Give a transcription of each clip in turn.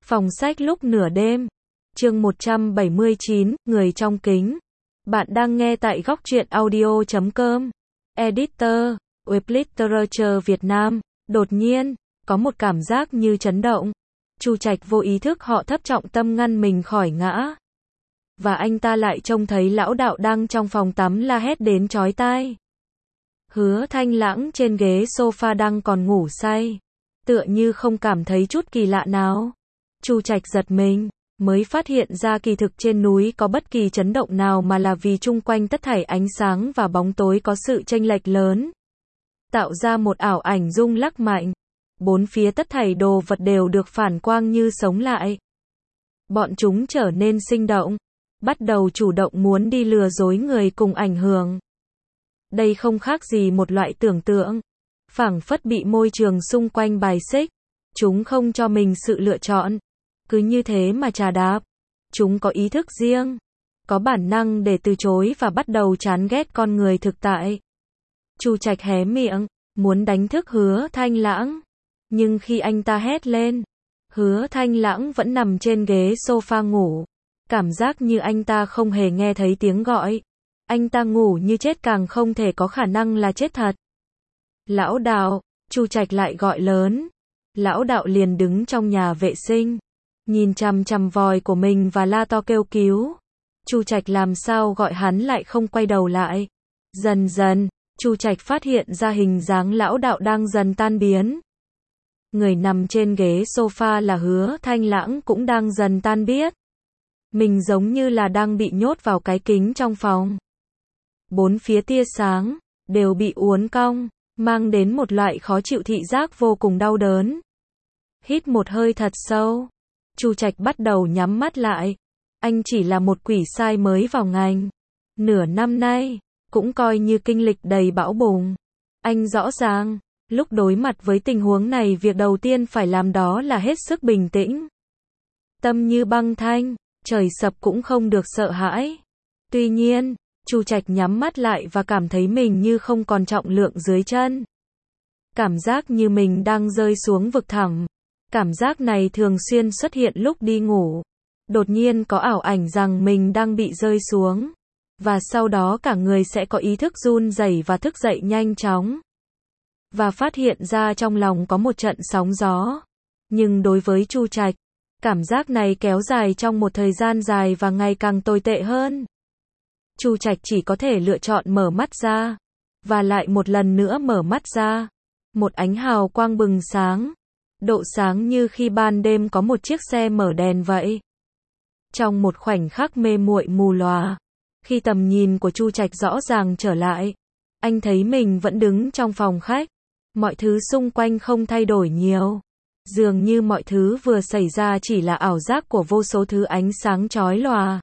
Phòng sách lúc nửa đêm. Chương 179, người trong kính. Bạn đang nghe tại góc truyện audio.com. Editor, Web Literature Việt Nam. Đột nhiên, có một cảm giác như chấn động. Chu Trạch vô ý thức họ thấp trọng tâm ngăn mình khỏi ngã. Và anh ta lại trông thấy lão đạo đang trong phòng tắm la hét đến chói tai. Hứa Thanh Lãng trên ghế sofa đang còn ngủ say. Tựa như không cảm thấy chút kỳ lạ nào. Chu Trạch giật mình, mới phát hiện ra kỳ thực trên núi có bất kỳ chấn động nào mà là vì chung quanh tất thảy ánh sáng và bóng tối có sự chênh lệch lớn. Tạo ra một ảo ảnh rung lắc mạnh. Bốn phía tất thảy đồ vật đều được phản quang như sống lại. Bọn chúng trở nên sinh động, bắt đầu chủ động muốn đi lừa dối người cùng ảnh hưởng. Đây không khác gì một loại tưởng tượng, phảng phất bị môi trường xung quanh bài xích. Chúng không cho mình sự lựa chọn, cứ như thế mà chà đạp. Chúng có ý thức riêng, có bản năng để từ chối và bắt đầu chán ghét con người thực tại. Chu Trạch hé miệng, muốn đánh thức Hứa Thanh Lãng. Nhưng khi anh ta hét lên, Hứa Thanh Lãng vẫn nằm trên ghế sofa ngủ. Cảm giác như anh ta không hề nghe thấy tiếng gọi. Anh ta ngủ như chết, càng không thể có khả năng là chết thật. Lão đạo, Chu Trạch lại gọi lớn. Lão đạo liền đứng trong nhà vệ sinh, nhìn chằm chằm vòi của mình và la to kêu cứu. Chu Trạch làm sao gọi hắn lại không quay đầu lại. Dần dần, Chu Trạch phát hiện ra hình dáng lão đạo đang dần tan biến. Người nằm trên ghế sofa là Hứa Thanh Lãng cũng đang dần tan biến. Mình giống như là đang bị nhốt vào cái kính trong phòng. Bốn phía tia sáng đều bị uốn cong, mang đến một loại khó chịu thị giác vô cùng đau đớn. Hít một hơi thật sâu, Chu Trạch bắt đầu nhắm mắt lại. Anh chỉ là một quỷ sai mới vào ngành. Nửa năm nay, cũng coi như kinh lịch đầy bão bùng. Anh rõ ràng, lúc đối mặt với tình huống này, việc đầu tiên phải làm đó là hết sức bình tĩnh. Tâm như băng thanh, trời sập cũng không được sợ hãi. Tuy nhiên, Chu Trạch nhắm mắt lại và cảm thấy mình như không còn trọng lượng dưới chân. Cảm giác như mình đang rơi xuống vực thẳm. Cảm giác này thường xuyên xuất hiện lúc đi ngủ. Đột nhiên có ảo ảnh rằng mình đang bị rơi xuống. Và sau đó cả người sẽ có ý thức run rẩy và thức dậy nhanh chóng. Và phát hiện ra trong lòng có một trận sóng gió. Nhưng đối với Chu Trạch, cảm giác này kéo dài trong một thời gian dài và ngày càng tồi tệ hơn. Chu Trạch chỉ có thể lựa chọn mở mắt ra. Và lại một lần nữa mở mắt ra. Một ánh hào quang bừng sáng. Độ sáng như khi ban đêm có một chiếc xe mở đèn vậy. Trong một khoảnh khắc mê muội mù lòa, khi tầm nhìn của Chu Trạch rõ ràng trở lại, anh thấy mình vẫn đứng trong phòng khách. Mọi thứ xung quanh không thay đổi nhiều. Dường như mọi thứ vừa xảy ra chỉ là ảo giác của vô số thứ ánh sáng chói lòa.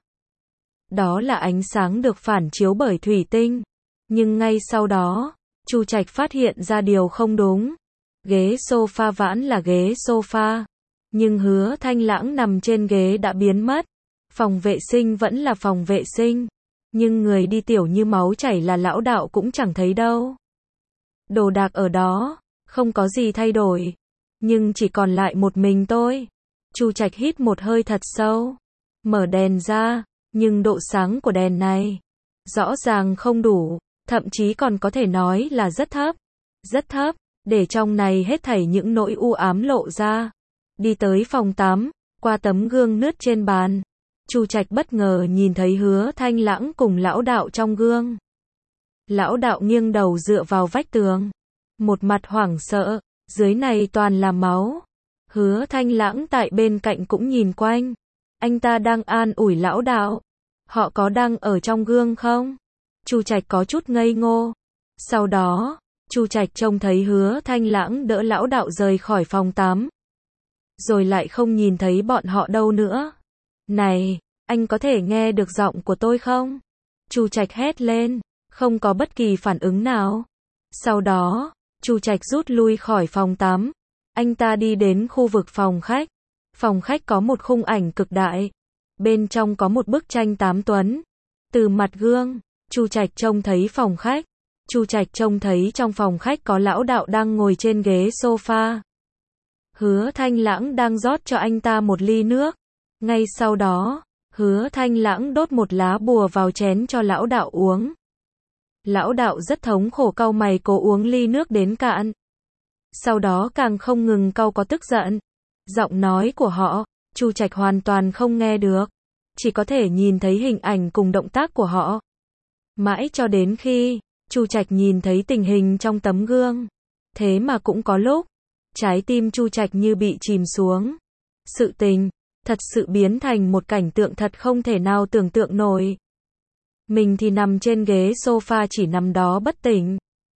Đó là ánh sáng được phản chiếu bởi thủy tinh. Nhưng ngay sau đó, Chu Trạch phát hiện ra điều không đúng. Ghế sofa vãn là ghế sofa. Nhưng Hứa Thanh Lãng nằm trên ghế đã biến mất. Phòng vệ sinh vẫn là phòng vệ sinh. Nhưng người đi tiểu như máu chảy là lão đạo cũng chẳng thấy đâu. Đồ đạc ở đó, không có gì thay đổi. Nhưng chỉ còn lại một mình tôi. Chu Trạch hít một hơi thật sâu. Mở đèn ra, nhưng độ sáng của đèn này rõ ràng không đủ. Thậm chí còn có thể nói là rất thấp. Rất thấp. Để trong này hết thảy những nỗi u ám lộ ra. Đi tới phòng tắm, qua tấm gương nứt trên bàn. Chu Trạch bất ngờ nhìn thấy Hứa Thanh Lãng cùng lão đạo trong gương. Lão đạo nghiêng đầu dựa vào vách tường. Một mặt hoảng sợ, dưới này toàn là máu. Hứa Thanh Lãng tại bên cạnh cũng nhìn quanh. Anh ta đang an ủi lão đạo. Họ có đang ở trong gương không? Chu Trạch có chút ngây ngô. Sau đó, Chu Trạch trông thấy Hứa Thanh Lãng đỡ lão đạo rời khỏi phòng tắm. Rồi lại không nhìn thấy bọn họ đâu nữa. Này, anh có thể nghe được giọng của tôi không? Chu Trạch hét lên, không có bất kỳ phản ứng nào. Sau đó, Chu Trạch rút lui khỏi phòng tắm. Anh ta đi đến khu vực phòng khách. Phòng khách có một khung ảnh cực đại. Bên trong có một bức tranh Tám Tuấn. Từ mặt gương, Chu Trạch trông thấy phòng khách. Chu Trạch trông thấy trong phòng khách có lão đạo đang ngồi trên ghế sofa. Hứa Thanh Lãng đang rót cho anh ta một ly nước. Ngay sau đó, Hứa Thanh Lãng đốt một lá bùa vào chén cho lão đạo uống. Lão đạo rất thống khổ cau mày cố uống ly nước đến cạn. Sau đó càng không ngừng cau có tức giận. Giọng nói của họ, Chu Trạch hoàn toàn không nghe được. Chỉ có thể nhìn thấy hình ảnh cùng động tác của họ. Mãi cho đến khi, Chu Trạch nhìn thấy tình hình trong tấm gương. Thế mà cũng có lúc, trái tim Chu Trạch như bị chìm xuống. Sự tình, thật sự biến thành một cảnh tượng thật không thể nào tưởng tượng nổi. Mình thì nằm trên ghế sofa chỉ nằm đó bất tỉnh.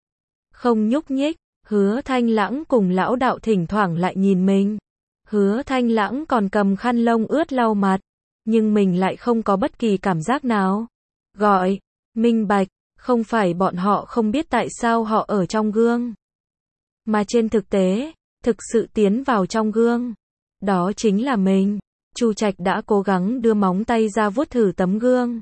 Không nhúc nhích, Hứa Thanh Lãng cùng lão đạo thỉnh thoảng lại nhìn mình. Hứa Thanh Lãng còn cầm khăn lông ướt lau mặt. Nhưng mình lại không có bất kỳ cảm giác nào. Gọi, minh bạch, không phải bọn họ không biết tại sao họ ở trong gương. Mà trên thực tế, thực sự tiến vào trong gương. Đó chính là mình. Chu Trạch đã cố gắng đưa móng tay ra vuốt thử tấm gương.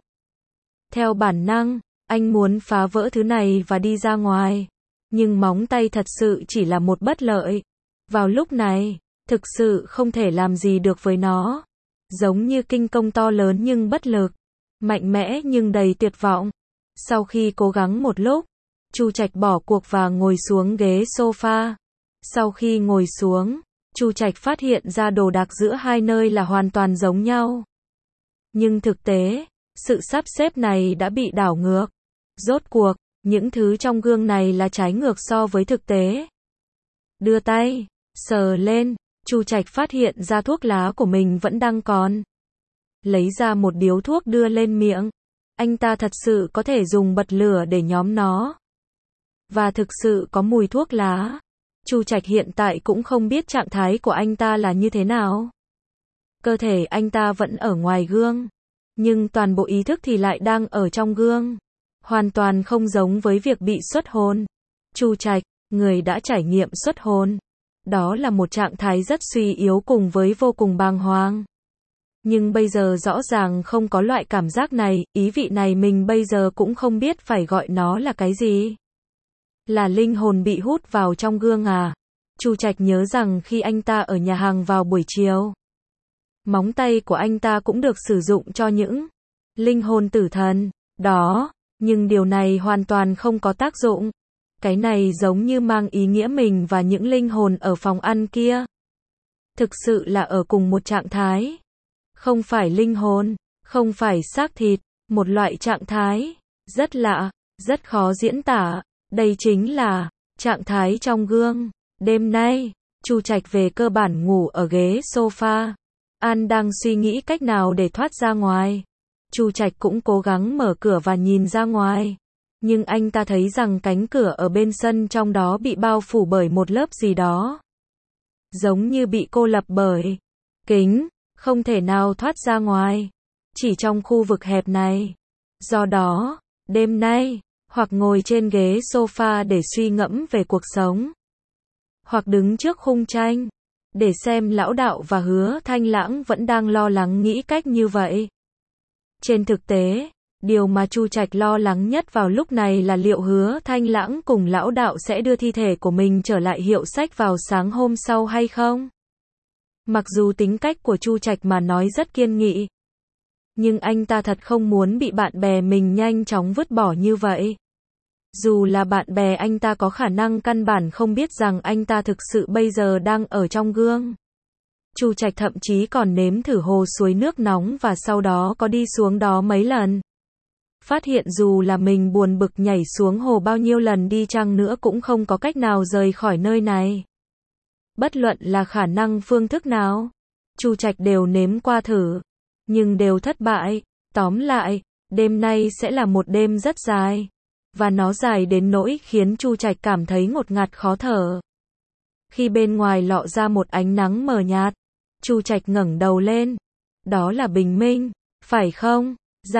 Theo bản năng, anh muốn phá vỡ thứ này và đi ra ngoài. Nhưng móng tay thật sự chỉ là một bất lợi. Vào lúc này, thực sự không thể làm gì được với nó. Giống như kinh công to lớn nhưng bất lực. Mạnh mẽ nhưng đầy tuyệt vọng. Sau khi cố gắng một lúc, Chu Trạch bỏ cuộc và ngồi xuống ghế sofa. Sau khi ngồi xuống, Chu Trạch phát hiện ra đồ đạc giữa hai nơi là hoàn toàn giống nhau. Nhưng thực tế, sự sắp xếp này đã bị đảo ngược. Rốt cuộc, những thứ trong gương này là trái ngược so với thực tế. Đưa tay, sờ lên, Chu Trạch phát hiện ra thuốc lá của mình vẫn đang còn. Lấy ra một điếu thuốc đưa lên miệng. Anh ta thật sự có thể dùng bật lửa để nhóm nó. Và thực sự có mùi thuốc lá. Chu Trạch hiện tại cũng không biết trạng thái của anh ta là như thế nào. Cơ thể anh ta vẫn ở ngoài gương. Nhưng toàn bộ ý thức thì lại đang ở trong gương. Hoàn toàn không giống với việc bị xuất hồn. Chu Trạch, người đã trải nghiệm xuất hồn. Đó là một trạng thái rất suy yếu cùng với vô cùng bàng hoàng. Nhưng bây giờ rõ ràng không có loại cảm giác này, ý vị này mình bây giờ cũng không biết phải gọi nó là cái gì. Là linh hồn bị hút vào trong gương à? Chu Trạch nhớ rằng khi anh ta ở nhà hàng vào buổi chiều, móng tay của anh ta cũng được sử dụng cho những linh hồn tử thần đó, nhưng điều này hoàn toàn không có tác dụng. Cái này giống như mang ý nghĩa mình và những linh hồn ở phòng ăn kia thực sự là ở cùng một trạng thái. Không phải linh hồn, không phải xác thịt, một loại trạng thái rất lạ, rất khó diễn tả. Đây chính là trạng thái trong gương. Đêm nay, Chu Trạch về cơ bản ngủ ở ghế sofa. An đang suy nghĩ cách nào để thoát ra ngoài. Chu Trạch cũng cố gắng mở cửa và nhìn ra ngoài. Nhưng anh ta thấy rằng cánh cửa ở bên sân trong đó bị bao phủ bởi một lớp gì đó. Giống như bị cô lập bởi kính, không thể nào thoát ra ngoài. Chỉ trong khu vực hẹp này. Do đó, đêm nay, hoặc ngồi trên ghế sofa để suy ngẫm về cuộc sống. Hoặc đứng trước khung tranh, để xem lão đạo và Hứa Thanh Lãng vẫn đang lo lắng nghĩ cách như vậy. Trên thực tế, điều mà Chu Trạch lo lắng nhất vào lúc này là liệu Hứa Thanh Lãng cùng lão đạo sẽ đưa thi thể của mình trở lại hiệu sách vào sáng hôm sau hay không. Mặc dù tính cách của Chu Trạch mà nói rất kiên nghị, nhưng anh ta thật không muốn bị bạn bè mình nhanh chóng vứt bỏ như vậy. Dù là bạn bè anh ta có khả năng căn bản không biết rằng anh ta thực sự bây giờ đang ở trong gương. Chu Trạch thậm chí còn nếm thử hồ suối nước nóng và sau đó có đi xuống đó mấy lần. Phát hiện dù là mình buồn bực nhảy xuống hồ bao nhiêu lần đi chăng nữa cũng không có cách nào rời khỏi nơi này. Bất luận là khả năng phương thức nào, Chu Trạch đều nếm qua thử, nhưng đều thất bại. Tóm lại, đêm nay sẽ là một đêm rất dài. Và nó dài đến nỗi khiến Chu Trạch cảm thấy ngột ngạt khó thở. Khi bên ngoài lọ ra một ánh nắng mờ nhạt, Chu Trạch ngẩng đầu lên. Đó là bình minh, phải không?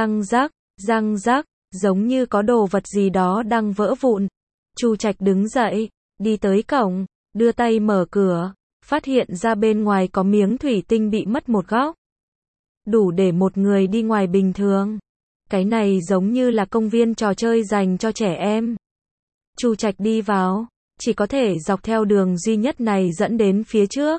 Răng rắc, giống như có đồ vật gì đó đang vỡ vụn. Chu Trạch đứng dậy, đi tới cổng, đưa tay mở cửa, phát hiện ra bên ngoài có miếng thủy tinh bị mất một góc. Đủ để một người đi ngoài bình thường. Cái này giống như là công viên trò chơi dành cho trẻ em. Chu Trạch đi vào, chỉ có thể dọc theo đường duy nhất này dẫn đến phía trước.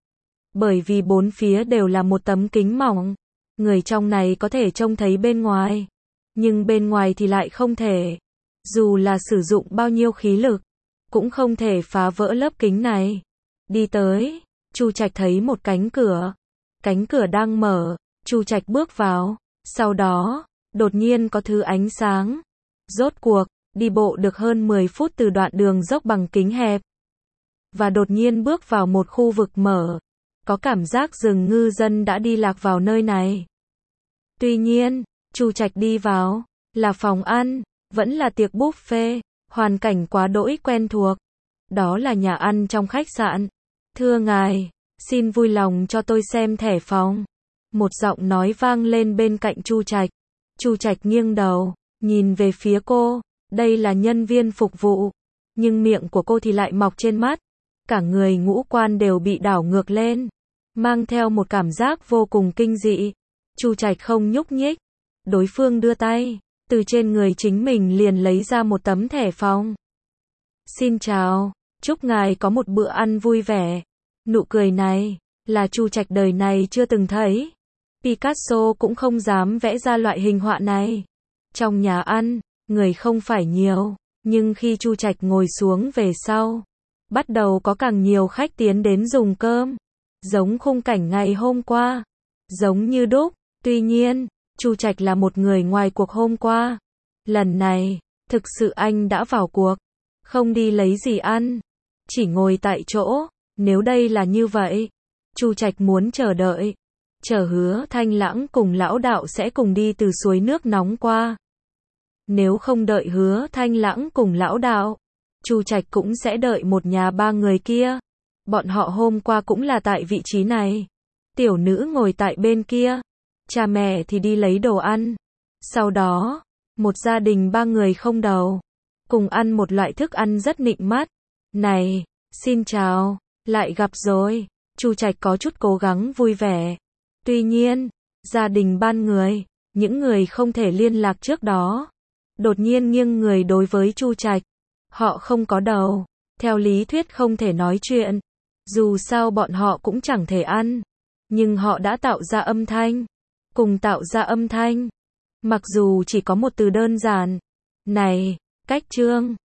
Bởi vì bốn phía đều là một tấm kính mỏng, người trong này có thể trông thấy bên ngoài, nhưng bên ngoài thì lại không thể. Dù là sử dụng bao nhiêu khí lực, cũng không thể phá vỡ lớp kính này. Đi tới, Chu Trạch thấy một cánh cửa. Cánh cửa đang mở, Chu Trạch bước vào, sau đó, đột nhiên có thứ ánh sáng. Rốt cuộc, đi bộ được hơn 10 phút từ đoạn đường dốc bằng kính hẹp. Và đột nhiên bước vào một khu vực mở. Có cảm giác rừng ngư dân đã đi lạc vào nơi này. Tuy nhiên, Chu Trạch đi vào, là phòng ăn, vẫn là tiệc buffet, hoàn cảnh quá đỗi quen thuộc. Đó là nhà ăn trong khách sạn. Thưa ngài, xin vui lòng cho tôi xem thẻ phòng. Một giọng nói vang lên bên cạnh Chu Trạch. Chu Trạch nghiêng đầu, nhìn về phía cô. Đây là nhân viên phục vụ, nhưng miệng của cô thì lại mọc trên mắt. Cả người ngũ quan đều bị đảo ngược lên, mang theo một cảm giác vô cùng kinh dị. Chu Trạch không nhúc nhích. Đối phương đưa tay, từ trên người chính mình liền lấy ra một tấm thẻ phòng. Xin chào, chúc ngài có một bữa ăn vui vẻ. Nụ cười này, là Chu Trạch đời này chưa từng thấy. Picasso cũng không dám vẽ ra loại hình họa này. Trong nhà ăn, người không phải nhiều, nhưng khi Chu Trạch ngồi xuống về sau, bắt đầu có càng nhiều khách tiến đến dùng cơm. Giống khung cảnh ngày hôm qua, giống như đúc. Tuy nhiên, Chu Trạch là một người ngoài cuộc hôm qua. Lần này, thực sự anh đã vào cuộc, không đi lấy gì ăn, chỉ ngồi tại chỗ. Nếu đây là như vậy, Chu Trạch muốn chờ đợi, chờ Hứa Thanh Lãng cùng lão đạo sẽ cùng đi từ suối nước nóng qua. Nếu không đợi Hứa Thanh Lãng cùng lão đạo, Chu Trạch cũng sẽ đợi một nhà ba người kia. Bọn họ hôm qua cũng là tại vị trí này. Tiểu nữ ngồi tại bên kia, cha mẹ thì đi lấy đồ ăn. Sau đó, một gia đình ba người không đầu, cùng ăn một loại thức ăn rất nịnh mắt. Này, xin chào, lại gặp rồi. Chu Trạch có chút cố gắng vui vẻ. Tuy nhiên, gia đình ban người, những người không thể liên lạc trước đó, đột nhiên nghiêng người đối với Chu Trạch. Họ không có đầu, theo lý thuyết không thể nói chuyện. Dù sao bọn họ cũng chẳng thể ăn, nhưng họ đã tạo ra âm thanh, cùng tạo ra âm thanh. Mặc dù chỉ có một từ đơn giản. Này, Cách Trương,